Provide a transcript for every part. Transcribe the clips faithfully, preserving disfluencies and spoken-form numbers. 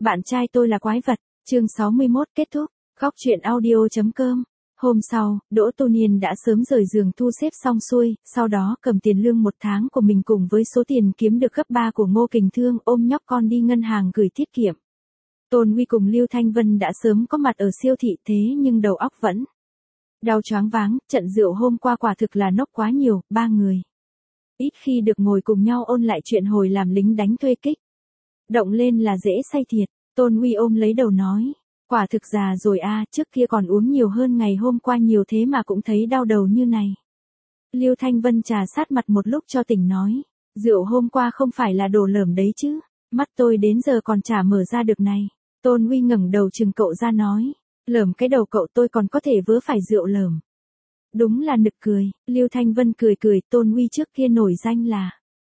Bạn trai tôi là quái vật, chương sáu mươi mốt kết thúc, góc truyện audio chấm com. Hôm sau, Đỗ Tô Niên đã sớm rời giường thu xếp xong xuôi, sau đó cầm tiền lương một tháng của mình cùng với số tiền kiếm được gấp ba của Ngô Kình Thương ôm nhóc con đi ngân hàng gửi tiết kiệm. Tôn Huy cùng Lưu Thanh Vân đã sớm có mặt ở siêu thị thế nhưng đầu óc vẫn đau choáng váng, trận rượu hôm qua quả thực là nốc quá nhiều, ba người ít khi được ngồi cùng nhau ôn lại chuyện hồi làm lính đánh thuê kích. Động lên là dễ say thiệt, Tôn Huy ôm lấy đầu nói, quả thực già rồi a, trước kia còn uống nhiều hơn ngày hôm qua nhiều thế mà cũng thấy đau đầu như này. Lưu Thanh Vân trà sát mặt một lúc cho tỉnh nói, rượu hôm qua không phải là đồ lởm đấy chứ, mắt tôi đến giờ còn chả mở ra được này. Tôn Huy ngẩng đầu chừng cậu ra nói, lởm cái đầu cậu tôi còn có thể vớ phải rượu lởm. Đúng là nực cười, Lưu Thanh Vân cười cười, Tôn Huy trước kia nổi danh là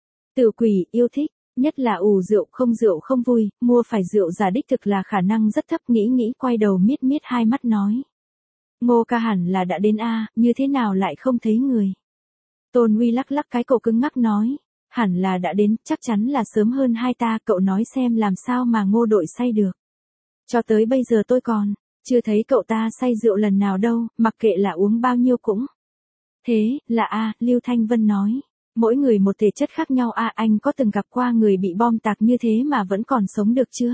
tử quỷ, yêu thích, nhất là ủ rượu không rượu không vui, mua phải rượu giả đích thực là khả năng rất thấp, nghĩ nghĩ quay đầu miết miết hai mắt nói. Ngô ca hẳn là đã đến a, như thế nào lại không thấy người. Tôn Huy lắc lắc cái cổ cứng ngắc nói, hẳn là đã đến, chắc chắn là sớm hơn hai ta, cậu nói xem làm sao mà Ngô đội say được. Cho tới bây giờ tôi còn chưa thấy cậu ta say rượu lần nào đâu, mặc kệ là uống bao nhiêu cũng thế, là a, Lưu Thanh Vân nói. Mỗi người một thể chất khác nhau a, anh có từng gặp qua người bị bom tạc như thế mà vẫn còn sống được chưa?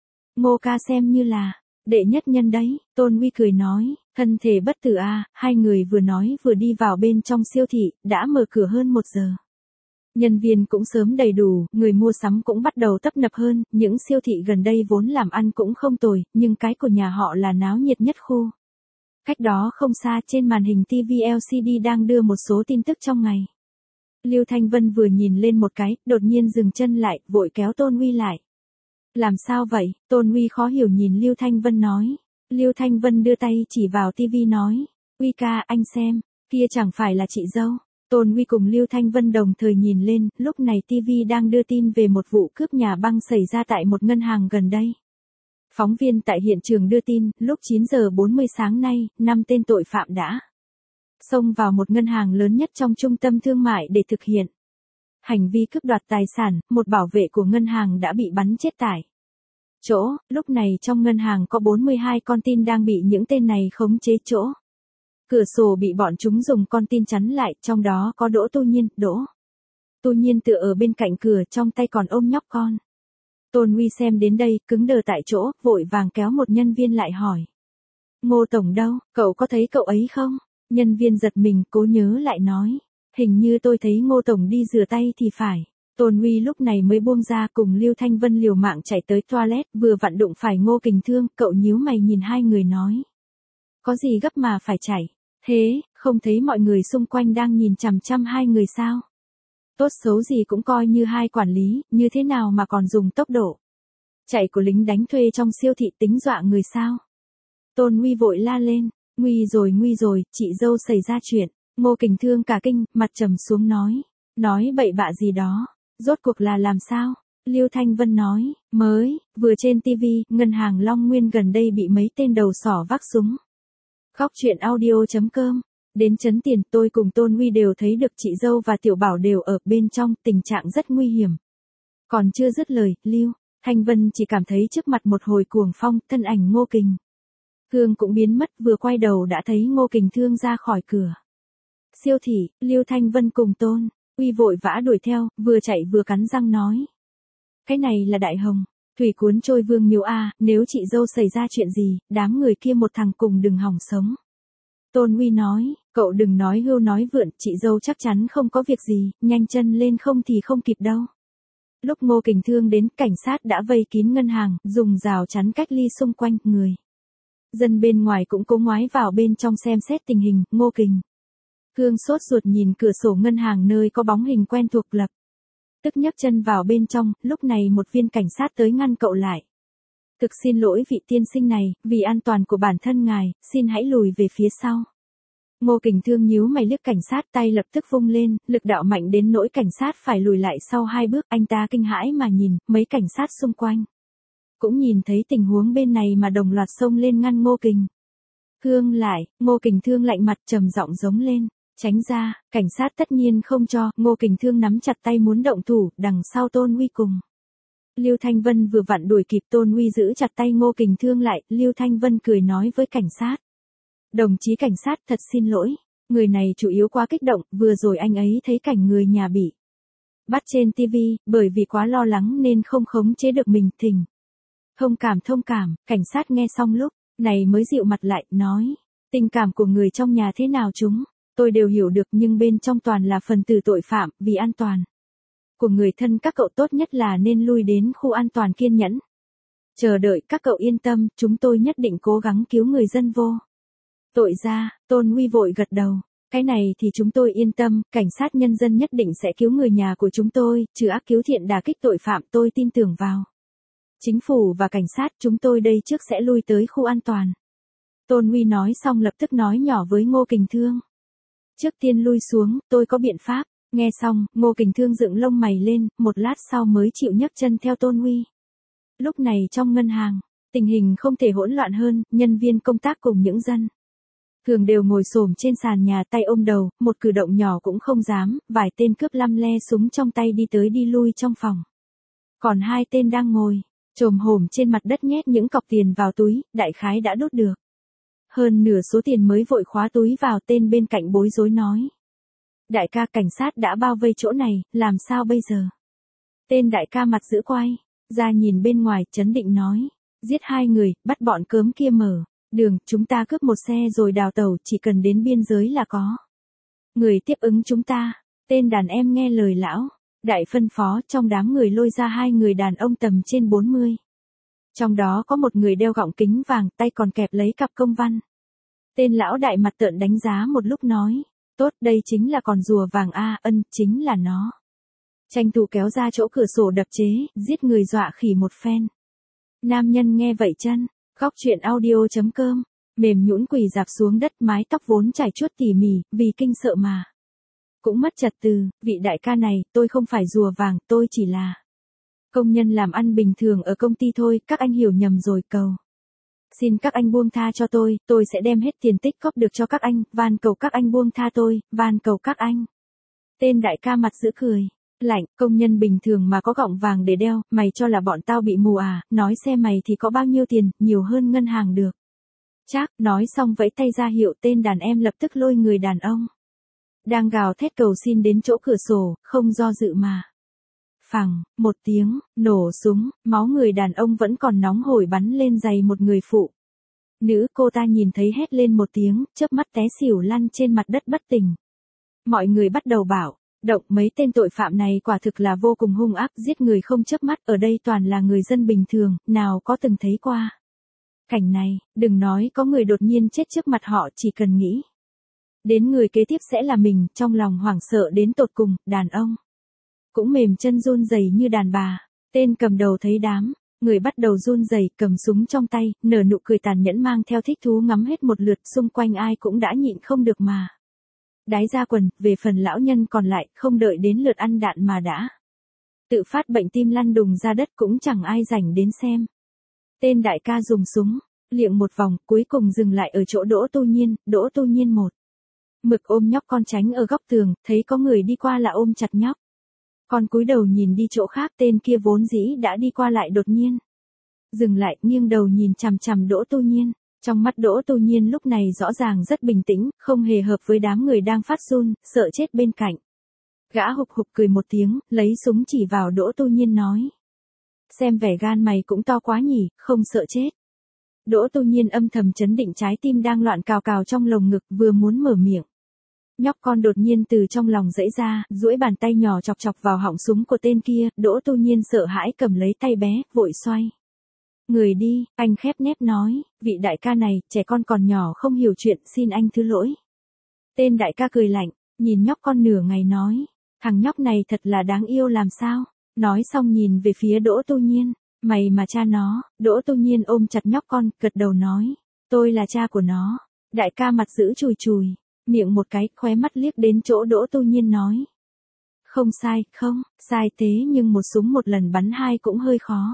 Ngô ca xem như là đệ nhất nhân đấy, Tôn Huy cười nói, thân thể bất tử a, hai người vừa nói vừa đi vào bên trong siêu thị, đã mở cửa hơn một giờ. Nhân viên cũng sớm đầy đủ, người mua sắm cũng bắt đầu tấp nập hơn, những siêu thị gần đây vốn làm ăn cũng không tồi, nhưng cái của nhà họ là náo nhiệt nhất khu. Cách đó không xa trên màn hình ti vi lờ xê đê đang đưa một số tin tức trong ngày. Lưu Thanh Vân vừa nhìn lên một cái, đột nhiên dừng chân lại, vội kéo Tôn Huy lại. Làm sao vậy? Tôn Huy khó hiểu nhìn Lưu Thanh Vân nói. Lưu Thanh Vân đưa tay chỉ vào tivi nói. Huy ca, anh xem, kia chẳng phải là chị dâu. Tôn Huy cùng Lưu Thanh Vân đồng thời nhìn lên, lúc này ti vi đang đưa tin về một vụ cướp nhà băng xảy ra tại một ngân hàng gần đây. Phóng viên tại hiện trường đưa tin, lúc chín giờ bốn mươi sáng nay, năm tên tội phạm đã xông vào một ngân hàng lớn nhất trong trung tâm thương mại để thực hiện hành vi cướp đoạt tài sản, một bảo vệ của ngân hàng đã bị bắn chết tại chỗ, lúc này trong ngân hàng có bốn mươi hai con tin đang bị những tên này khống chế chỗ. Cửa sổ bị bọn chúng dùng con tin chắn lại, trong đó có Đỗ Tô Nhiên, Đỗ Tô Nhiên tựa ở bên cạnh cửa, trong tay còn ôm nhóc con. Tôn Huy xem đến đây, cứng đờ tại chỗ, vội vàng kéo một nhân viên lại hỏi. Ngô Tổng đâu, cậu có thấy cậu ấy không? Nhân viên giật mình, cố nhớ lại nói. Hình như tôi thấy Ngô Tổng đi rửa tay thì phải. Tôn Huy lúc này mới buông ra cùng Lưu Thanh Vân liều mạng chạy tới toilet, vừa vặn đụng phải Ngô Kình Thương, cậu nhíu mày nhìn hai người nói. Có gì gấp mà phải chạy? Thế, không thấy mọi người xung quanh đang nhìn chằm chằm hai người sao? Tốt xấu gì cũng coi như hai quản lý, như thế nào mà còn dùng tốc độ chạy của lính đánh thuê trong siêu thị tính dọa người sao? Tôn Huy vội la lên, nguy rồi nguy rồi, chị dâu xảy ra chuyện. Ngô Kình Thương cả kinh, mặt trầm xuống nói, nói bậy bạ gì đó, rốt cuộc là làm sao? Lưu Thanh Vân nói, mới, vừa trên tivi, ngân hàng Long Nguyên gần đây bị mấy tên đầu sỏ vác súng. Góc truyện audio chấm com. Đến trấn tiền, tôi cùng Tôn Huy đều thấy được chị dâu và Tiểu Bảo đều ở bên trong, tình trạng rất nguy hiểm. Còn chưa dứt lời, Lưu Thanh Vân chỉ cảm thấy trước mặt một hồi cuồng phong, thân ảnh Ngô Kình Thương cũng biến mất, vừa quay đầu đã thấy Ngô Kình Thương ra khỏi cửa siêu thị. Lưu Thanh Vân cùng Tôn Huy vội vã đuổi theo, vừa chạy vừa cắn răng nói. Cái này là đại hồng, thủy cuốn trôi vương miếu a, nếu chị dâu xảy ra chuyện gì, đám người kia một thằng cùng đừng hỏng sống. Tôn Huy nói, cậu đừng nói hưu nói vượn, chị dâu chắc chắn không có việc gì, nhanh chân lên không thì không kịp đâu. Lúc Ngô Kình Thương đến, cảnh sát đã vây kín ngân hàng, dùng rào chắn cách ly xung quanh, người dân bên ngoài cũng cố ngoái vào bên trong xem xét tình hình. Ngô Kình Thương sốt ruột nhìn cửa sổ ngân hàng nơi có bóng hình quen thuộc, lập tức nhấc chân vào bên trong, lúc này một viên cảnh sát tới ngăn cậu lại. Thực xin lỗi vị tiên sinh này, vì an toàn của bản thân ngài, xin hãy lùi về phía sau. Ngô Kình Thương nhíu mày liếc cảnh sát, tay lập tức vung lên, lực đạo mạnh đến nỗi cảnh sát phải lùi lại sau hai bước. Anh ta kinh hãi mà nhìn, mấy cảnh sát xung quanh cũng nhìn thấy tình huống bên này mà đồng loạt xông lên ngăn Ngô Kình Thương lại. Ngô Kình Thương lạnh mặt trầm giọng giống lên, tránh ra. Cảnh sát tất nhiên không cho. Ngô Kình Thương nắm chặt tay muốn động thủ, đằng sau Tôn Huy cùng Lưu Thanh Vân vừa vặn đuổi kịp Tôn Uy giữ chặt tay Ngô Kình Thương lại, Lưu Thanh Vân cười nói với cảnh sát. Đồng chí cảnh sát thật xin lỗi, người này chủ yếu quá kích động, vừa rồi anh ấy thấy cảnh người nhà bị bắt trên ti vi, bởi vì quá lo lắng nên không khống chế được mình, thình. Thông cảm thông cảm, cảnh sát nghe xong lúc này mới dịu mặt lại, nói. Tình cảm của người trong nhà thế nào chúng, tôi đều hiểu được nhưng bên trong toàn là phần tử tội phạm, vì an toàn của người thân các cậu tốt nhất là nên lui đến khu an toàn kiên nhẫn. Chờ đợi các cậu yên tâm, chúng tôi nhất định cố gắng cứu người dân vô tội ra, Tôn Uy vội gật đầu. Cái này thì chúng tôi yên tâm, cảnh sát nhân dân nhất định sẽ cứu người nhà của chúng tôi, trừ ác cứu thiện đả kích tội phạm, tôi tin tưởng vào chính phủ và cảnh sát, chúng tôi đây trước sẽ lui tới khu an toàn. Tôn Uy nói xong lập tức nói nhỏ với Ngô Kình Thương. Trước tiên lui xuống, tôi có biện pháp. Nghe xong, Ngô Kình Thương dựng lông mày lên, một lát sau mới chịu nhấc chân theo Tôn Uy. Lúc này trong ngân hàng, tình hình không thể hỗn loạn hơn, nhân viên công tác cùng những dân thường đều ngồi xổm trên sàn nhà tay ôm đầu, một cử động nhỏ cũng không dám, vài tên cướp lăm le súng trong tay đi tới đi lui trong phòng. Còn hai tên đang ngồi chồm hổm trên mặt đất nhét những cọc tiền vào túi, đại khái đã đốt được hơn nửa số tiền mới vội khóa túi vào. Tên bên cạnh bối rối nói. Đại ca, cảnh sát đã bao vây chỗ này, làm sao bây giờ? Tên đại ca mặt giữ quay ra nhìn bên ngoài, trấn định nói. Giết hai người, bắt bọn cớm kia mở đường, chúng ta cướp một xe rồi đào tẩu, chỉ cần đến biên giới là có người tiếp ứng chúng ta. Tên đàn em nghe lời lão đại phân phó, trong đám người lôi ra hai người đàn ông tầm trên bốn mươi. Trong đó có một người đeo gọng kính vàng, tay còn kẹp lấy cặp công văn. Tên lão đại mặt tợn đánh giá một lúc nói. Tốt, đây chính là con rùa vàng a, ân, chính là nó. Tranh thủ kéo ra chỗ cửa sổ đập chế, giết người dọa khỉ một phen. Nam nhân nghe vậy chân, góc chuyện audio chấm com, mềm nhũn quỳ dạp xuống đất, mái tóc vốn chải chuốt tỉ mỉ, vì kinh sợ mà cũng mất trật từ. Vị đại ca này, tôi không phải rùa vàng, tôi chỉ là công nhân làm ăn bình thường ở công ty thôi, các anh hiểu nhầm rồi, cầu xin các anh buông tha cho tôi, tôi sẽ đem hết tiền tích cóp được cho các anh, van cầu các anh buông tha tôi, van cầu các anh. Tên đại ca mặt giữ cười lạnh, công nhân bình thường mà có gọng vàng để đeo, mày cho là bọn tao bị mù à, nói xe mày thì có bao nhiêu tiền, nhiều hơn ngân hàng được. Chắc, nói xong vẫy tay ra hiệu, tên đàn em lập tức lôi người đàn ông đang gào thét cầu xin đến chỗ cửa sổ, không do dự mà. Phẳng, một tiếng, nổ súng, máu người đàn ông vẫn còn nóng hổi bắn lên giày một người phụ nữ, cô ta nhìn thấy hét lên một tiếng, chớp mắt té xỉu lăn trên mặt đất bất tỉnh. Mọi người bắt đầu bảo động, mấy tên tội phạm này quả thực là vô cùng hung ác, giết người không chớp mắt, ở đây toàn là người dân bình thường, nào có từng thấy qua cảnh này, đừng nói có người đột nhiên chết trước mặt họ, chỉ cần nghĩ đến người kế tiếp sẽ là mình, trong lòng hoảng sợ đến tột cùng. Đàn ông cũng mềm chân run rẩy như đàn bà. Tên cầm đầu thấy đám người bắt đầu run rẩy, cầm súng trong tay, nở nụ cười tàn nhẫn mang theo thích thú ngắm hết một lượt, xung quanh ai cũng đã nhịn không được mà đái ra quần. Về phần lão nhân còn lại, không đợi đến lượt ăn đạn mà đã tự phát bệnh tim lăn đùng ra đất, cũng chẳng ai rảnh đến xem. Tên đại ca dùng súng liệng một vòng, cuối cùng dừng lại ở chỗ Đỗ Tu Nhiên. Đỗ Tu Nhiên một mực ôm nhóc con tránh ở góc tường, thấy có người đi qua là ôm chặt nhóc con cúi đầu nhìn đi chỗ khác. Tên kia vốn dĩ đã đi qua lại đột nhiên dừng lại, nghiêng đầu nhìn chằm chằm Đỗ Tu Nhiên. Trong mắt Đỗ Tu Nhiên lúc này rõ ràng rất bình tĩnh, không hề hợp với đám người đang phát run, sợ chết bên cạnh. Gã hục hục cười một tiếng, lấy súng chỉ vào Đỗ Tu Nhiên nói. Xem vẻ gan mày cũng to quá nhỉ, không sợ chết. Đỗ Tu Nhiên âm thầm chấn định, trái tim đang loạn cào cào trong lồng ngực, vừa muốn mở miệng. Nhóc con đột nhiên từ trong lòng giãy ra, duỗi bàn tay nhỏ chọc chọc vào họng súng của tên kia. Đỗ Tu Nhiên sợ hãi cầm lấy tay bé, vội xoay người đi. Anh khép nép nói, vị đại ca này, trẻ con còn nhỏ không hiểu chuyện, xin anh thứ lỗi. Tên đại ca cười lạnh, nhìn nhóc con nửa ngày nói, thằng nhóc này thật là đáng yêu làm sao. Nói xong nhìn về phía Đỗ Tu Nhiên, mày mà cha nó. Đỗ Tu Nhiên ôm chặt nhóc con, gật đầu nói, tôi là cha của nó. Đại ca mặt giữ chùi chùi miệng một cái, khóe mắt liếc đến chỗ Đỗ Tu Nhiên nói. Không sai, không, sai thế nhưng một súng một lần bắn hai cũng hơi khó.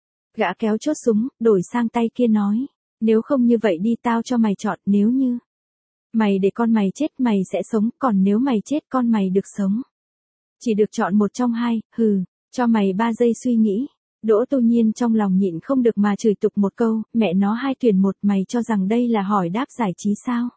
Gã kéo chốt súng, đổi sang tay kia nói. Nếu không như vậy đi, tao cho mày chọn, nếu như mày để con mày chết mày sẽ sống, còn nếu mày chết con mày được sống. Chỉ được chọn một trong hai, hừ, cho mày ba giây suy nghĩ. Đỗ Tu Nhiên trong lòng nhịn không được mà chửi tục một câu, mẹ nó hai tuyển một, mày cho rằng đây là hỏi đáp giải trí sao?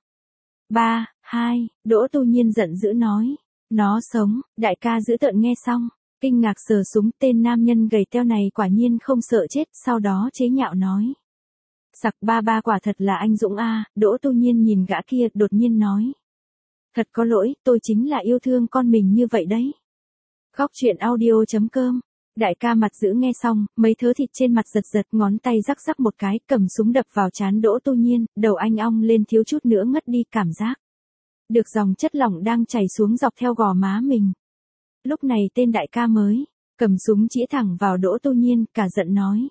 Ba, hai, Đỗ Tu Nhiên giận dữ nói. Nó sống, đại ca dữ tợn nghe xong, kinh ngạc sờ súng, tên nam nhân gầy teo này quả nhiên không sợ chết, sau đó chế nhạo nói. Sặc ba ba quả thật là anh Dũng a. Đỗ Tu Nhiên nhìn gã kia, đột nhiên nói. Thật có lỗi, tôi chính là yêu thương con mình như vậy đấy. Góc truyện audio chấm com. Đại ca mặt dữ nghe xong, mấy thớ thịt trên mặt giật giật, ngón tay rắc rắc một cái, cầm súng đập vào trán Đỗ Tu Nhiên, đầu anh ong lên thiếu chút nữa ngất đi, cảm giác được dòng chất lỏng đang chảy xuống dọc theo gò má mình. Lúc này tên đại ca mới cầm súng chĩa thẳng vào Đỗ Tu Nhiên, cả giận nói.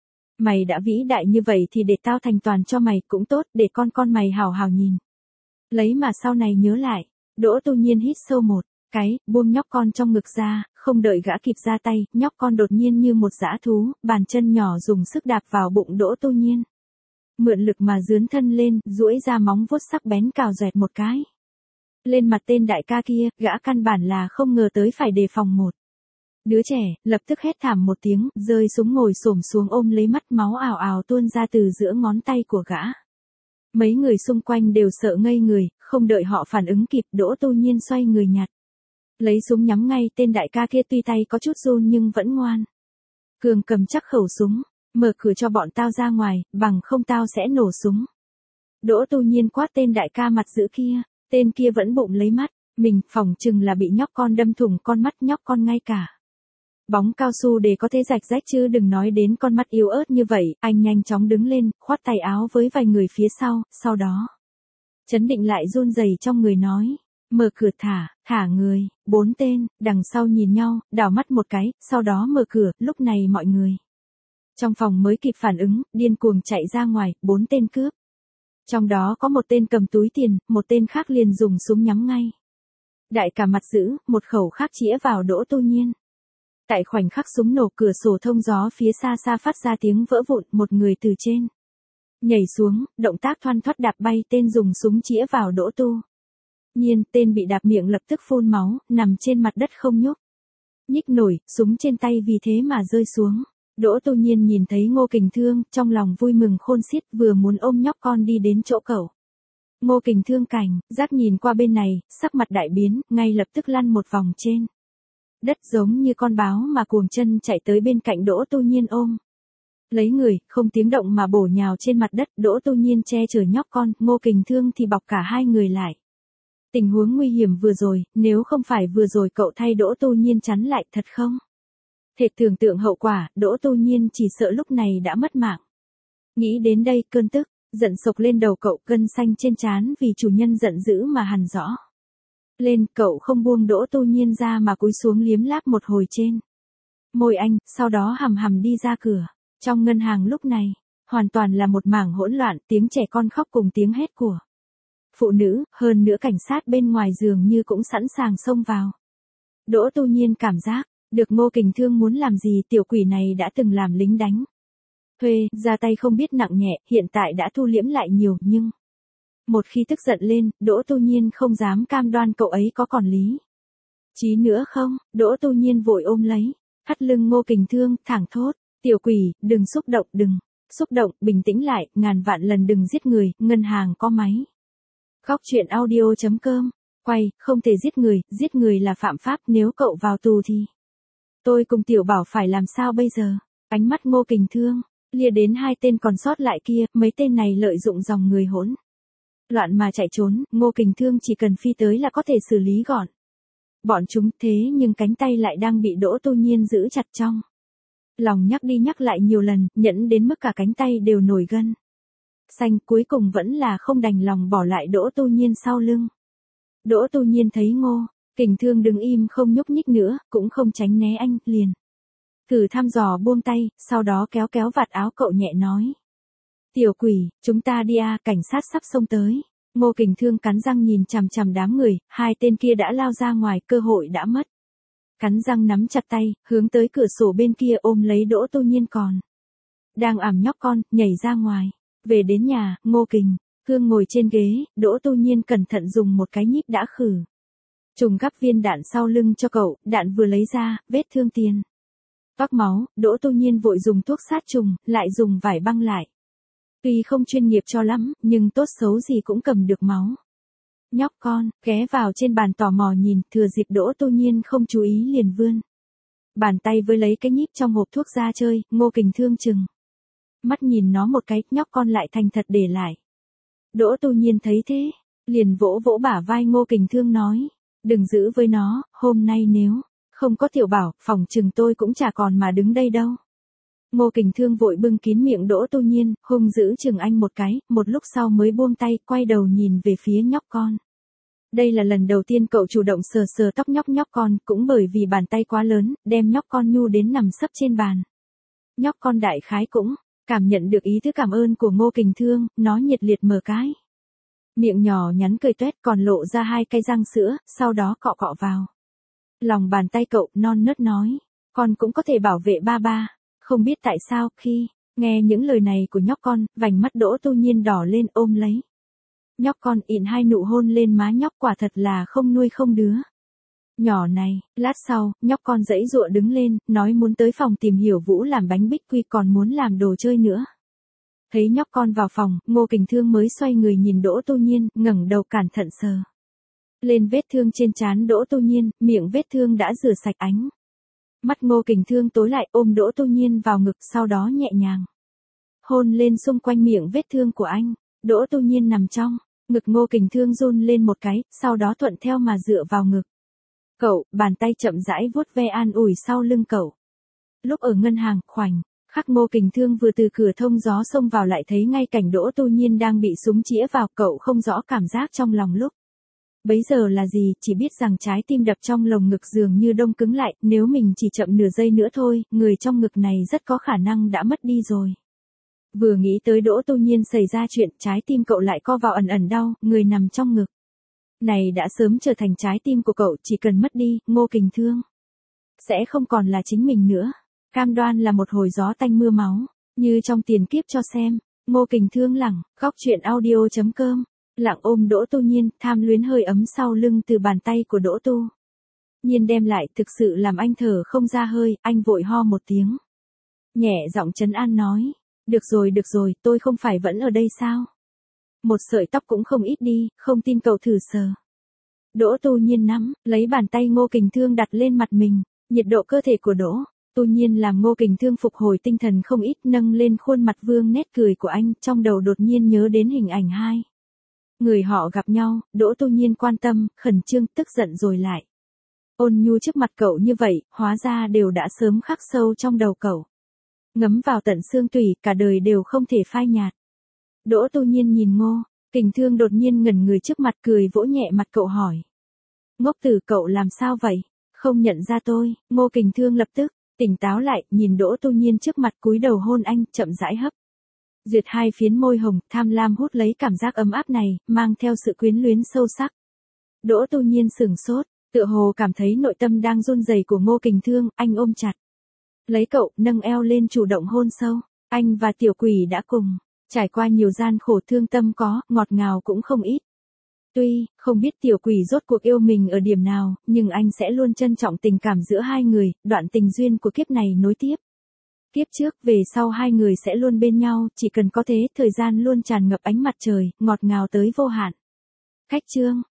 Mày đã vĩ đại như vậy thì để tao thành toàn cho mày cũng tốt, để con con mày hào hào nhìn. Lấy mà sau này nhớ lại. Đỗ Tu Nhiên hít sâu một cái, buông nhóc con trong ngực ra, không đợi gã kịp ra tay, nhóc con đột nhiên như một dã thú, bàn chân nhỏ dùng sức đạp vào bụng Đỗ Tu Nhiên. Mượn lực mà dướn thân lên, duỗi ra móng vuốt sắc bén cào dẹt một cái. Lên mặt tên đại ca kia, gã căn bản là không ngờ tới phải đề phòng một. Đứa trẻ, lập tức hét thảm một tiếng, rơi súng ngồi xổm xuống ôm lấy mắt, máu ào ào tuôn ra từ giữa ngón tay của gã. Mấy người xung quanh đều sợ ngây người, không đợi họ phản ứng kịp, Đỗ Tu Nhiên xoay người nhặt. Lấy súng nhắm ngay tên đại ca kia, tuy tay có chút run nhưng vẫn ngoan. Cường cầm chắc khẩu súng, mở cửa cho bọn tao ra ngoài, bằng không tao sẽ nổ súng. Đỗ Tu Nhiên quát tên đại ca mặt dữ kia, tên kia vẫn bụng lấy mắt, mình phỏng chừng là bị nhóc con đâm thủng con mắt, nhóc con ngay cả bóng cao su để có thể rạch rách chứ đừng nói đến con mắt yếu ớt như vậy. Anh nhanh chóng đứng lên, khoát tay áo với vài người phía sau, sau đó chấn định lại run rẩy trong người nói. Mở cửa thả, thả người. Bốn tên, đằng sau nhìn nhau, đảo mắt một cái, sau đó mở cửa. Lúc này mọi người trong phòng mới kịp phản ứng, điên cuồng chạy ra ngoài, bốn tên cướp. Trong đó có một tên cầm túi tiền, một tên khác liền dùng súng nhắm ngay. Đại ca mặt dữ, một khẩu khác chĩa vào Đỗ Tu Nhiên. Tại khoảnh khắc súng nổ, cửa sổ thông gió phía xa xa phát ra tiếng vỡ vụn, một người từ trên nhảy xuống, động tác thoăn thoắt đạp bay tên dùng súng chĩa vào Đỗ Tu Nhiên, tên bị đạp miệng lập tức phun máu, nằm trên mặt đất không nhúc nhích nổi, súng trên tay vì thế mà rơi xuống. Đỗ Tu Nhiên nhìn thấy Ngô Kình Thương, trong lòng vui mừng khôn xiết, vừa muốn ôm nhóc con đi đến chỗ cậu. Ngô Kình Thương cảnh giác nhìn qua bên này, sắc mặt đại biến, ngay lập tức lăn một vòng trên đất giống như con báo mà cuồng chân chạy tới bên cạnh Đỗ Tu Nhiên ôm lấy người, không tiếng động mà bổ nhào trên mặt đất. Đỗ Tu Nhiên che chở nhóc con, Ngô Kình Thương thì bọc cả hai người lại. Tình huống nguy hiểm vừa rồi, nếu không phải vừa rồi cậu thay Đỗ Tu Nhiên chắn lại, thật không thể tưởng tượng hậu quả, Đỗ Tu Nhiên chỉ sợ lúc này đã mất mạng. Nghĩ đến đây, cơn tức giận sộc lên đầu cậu, gân xanh trên trán vì chủ nhân giận dữ mà hằn rõ lên. Cậu không buông Đỗ Tu Nhiên ra mà cúi xuống liếm láp một hồi trên môi anh, sau đó hầm hầm đi ra cửa. Trong ngân hàng lúc này hoàn toàn là một mảng hỗn loạn, tiếng trẻ con khóc cùng tiếng hét của phụ nữ, hơn nữa cảnh sát bên ngoài dường như cũng sẵn sàng xông vào. Đỗ Tu Nhiên cảm giác được Ngô Kình Thương muốn làm gì, tiểu quỷ này đã từng làm lính đánh thuê, ra tay không biết nặng nhẹ, hiện tại đã thu liễm lại nhiều, nhưng một khi tức giận lên, Đỗ Tu Nhiên không dám cam đoan cậu ấy có còn lý trí nữa không. Đỗ Tu Nhiên vội ôm lấy thắt lưng Ngô Kình Thương, thẳng thốt, tiểu quỷ, đừng xúc động, đừng xúc động, bình tĩnh lại, ngàn vạn lần đừng giết người, ngân hàng có máy. Góc truyện audio chấm com. Quay, không thể giết người, giết người là phạm pháp, nếu cậu vào tù thì tôi cùng Tiểu Bảo phải làm sao bây giờ? Ánh mắt Ngô Kình Thương lia đến hai tên còn sót lại kia, mấy tên này lợi dụng dòng người hỗn loạn mà chạy trốn, Ngô Kình Thương chỉ cần phi tới là có thể xử lý gọn bọn chúng, thế nhưng cánh tay lại đang bị Đỗ Tu Nhiên giữ chặt trong lòng, nhắc đi nhắc lại nhiều lần, nhẫn đến mức cả cánh tay đều nổi gân xanh, cuối cùng vẫn là không đành lòng bỏ lại Đỗ Tu Nhiên sau lưng. Đỗ Tu Nhiên thấy Ngô Kình Thương đứng im không nhúc nhích nữa, cũng không tránh né anh, liền thử thăm dò buông tay, sau đó kéo kéo vạt áo cậu nhẹ nói. Tiểu quỷ, chúng ta đi à, cảnh sát sắp xông tới. Ngô Kình Thương cắn răng nhìn chằm chằm đám người, hai tên kia đã lao ra ngoài, cơ hội đã mất. Cắn răng nắm chặt tay, hướng tới cửa sổ bên kia ôm lấy Đỗ Tu Nhiên còn đang ẵm nhóc con, nhảy ra ngoài. Về đến nhà, Ngô Kình Thương ngồi trên ghế, Đỗ Tu Nhiên cẩn thận dùng một cái nhíp đã khử trùng gắp viên đạn sau lưng cho cậu, đạn vừa lấy ra, vết thương tiền Toác máu, Đỗ Tu Nhiên vội dùng thuốc sát trùng, lại dùng vải băng lại. Tuy không chuyên nghiệp cho lắm, nhưng tốt xấu gì cũng cầm được máu. Nhóc con, ghé vào trên bàn tò mò nhìn, thừa dịp Đỗ Tu Nhiên không chú ý liền vươn bàn tay với lấy cái nhíp trong hộp thuốc ra chơi, Ngô Kình Thương chừng mắt nhìn nó một cái, nhóc con lại thành thật để lại. Đỗ Tu Nhiên thấy thế, liền vỗ vỗ bả vai Ngô Kình Thương nói, đừng giữ với nó, hôm nay nếu không có Tiểu Bảo, phòng chừng tôi cũng chả còn mà đứng đây đâu. Ngô Kình Thương vội bưng kín miệng Đỗ Tu Nhiên, hung dữ chừng anh một cái, một lúc sau mới buông tay, quay đầu nhìn về phía nhóc con. Đây là lần đầu tiên cậu chủ động sờ sờ tóc nhóc nhóc con, cũng bởi vì bàn tay quá lớn, đem nhóc con nhu đến nằm sấp trên bàn. Nhóc con đại khái cũng cảm nhận được ý tứ cảm ơn của Ngô Kình Thương, nó nhiệt liệt mở cái miệng nhỏ nhắn cười tuét, còn lộ ra hai cây răng sữa, sau đó cọ cọ vào lòng bàn tay cậu, non nớt nói, con cũng có thể bảo vệ ba ba. Không biết tại sao, khi nghe những lời này của nhóc con, vành mắt Đỗ Tu Nhiên đỏ lên, ôm lấy nhóc con, ịn hai nụ hôn lên má nhóc, quả thật là không nuôi không đứa nhỏ này. Lát sau, nhóc con giãy giụa đứng lên, nói muốn tới phòng tìm Hiểu Vũ làm bánh bích quy, còn muốn làm đồ chơi nữa. Thấy nhóc con vào phòng, Ngô Kình Thương mới xoay người nhìn Đỗ Tu Nhiên, ngẩng đầu cẩn thận sờ lên vết thương trên trán Đỗ Tu Nhiên, miệng vết thương đã rửa sạch. Ánh mắt Ngô Kình Thương tối lại, ôm Đỗ Tu Nhiên vào ngực, sau đó nhẹ nhàng hôn lên xung quanh miệng vết thương của anh. Đỗ Tu Nhiên nằm trong ngực Ngô Kình Thương run lên một cái, sau đó thuận theo mà dựa vào ngực cậu, bàn tay chậm rãi vuốt ve an ủi sau lưng cậu. Lúc ở ngân hàng, khoảnh khắc Ngô Kình Thương vừa từ cửa thông gió xông vào lại thấy ngay cảnh Đỗ Tu Nhiên đang bị súng chĩa vào, cậu không rõ cảm giác trong lòng lúc bấy giờ là gì, chỉ biết rằng trái tim đập trong lồng ngực dường như đông cứng lại, nếu mình chỉ chậm nửa giây nữa thôi, người trong ngực này rất có khả năng đã mất đi rồi. Vừa nghĩ tới Đỗ Tu Nhiên xảy ra chuyện, trái tim cậu lại co vào ẩn ẩn đau, người nằm trong ngực này đã sớm trở thành trái tim của cậu, chỉ cần mất đi, Ngô Kình Thương sẽ không còn là chính mình nữa. Cam đoan là một hồi gió tanh mưa máu, như trong tiền kiếp cho xem. Ngô Kình Thương lẳng, góc truyện audio chấm com, lặng ôm Đỗ Tu Nhiên, tham luyến hơi ấm sau lưng từ bàn tay của Đỗ Tu Nhiên đem lại, thực sự làm anh thở không ra hơi, anh vội ho một tiếng. Nhẹ giọng trấn an nói, được rồi được rồi, tôi không phải vẫn ở đây sao? Một sợi tóc cũng không ít đi, không tin cậu thử sờ. Đỗ Tu Nhiên nắm lấy bàn tay Ngô Kình Thương đặt lên mặt mình, nhiệt độ cơ thể của Đỗ Tu Nhiên làm Ngô Kình Thương phục hồi tinh thần không ít, nâng lên khuôn mặt vương nét cười của anh, trong đầu đột nhiên nhớ đến hình ảnh hai người họ gặp nhau, Đỗ Tu Nhiên quan tâm, khẩn trương, tức giận rồi lại ôn nhu trước mặt cậu như vậy, hóa ra đều đã sớm khắc sâu trong đầu cậu, ngấm vào tận xương tủy, cả đời đều không thể phai nhạt. Đỗ Tu Nhiên nhìn Ngô Kình Thương đột nhiên ngẩn người trước mặt, cười vỗ nhẹ mặt cậu hỏi, ngốc tử, cậu làm sao vậy? Không nhận ra tôi? Ngô Kình Thương lập tức tỉnh táo lại, nhìn Đỗ Tu Nhiên trước mặt, cúi đầu hôn anh, chậm rãi hấp duyệt hai phiến môi hồng, tham lam hút lấy cảm giác ấm áp này, mang theo sự quyến luyến sâu sắc. Đỗ Tu Nhiên sửng sốt, tựa hồ cảm thấy nội tâm đang run rẩy của Ngô Kình Thương, anh ôm chặt lấy cậu, nâng eo lên chủ động hôn sâu. Anh và tiểu quỷ đã cùng trải qua nhiều gian khổ, thương tâm có, ngọt ngào cũng không ít. Tuy không biết tiểu quỷ rốt cuộc yêu mình ở điểm nào, nhưng anh sẽ luôn trân trọng tình cảm giữa hai người, đoạn tình duyên của kiếp này nối tiếp kiếp trước, về sau hai người sẽ luôn bên nhau, chỉ cần có thế, thời gian luôn tràn ngập ánh mặt trời, ngọt ngào tới vô hạn. Cách chương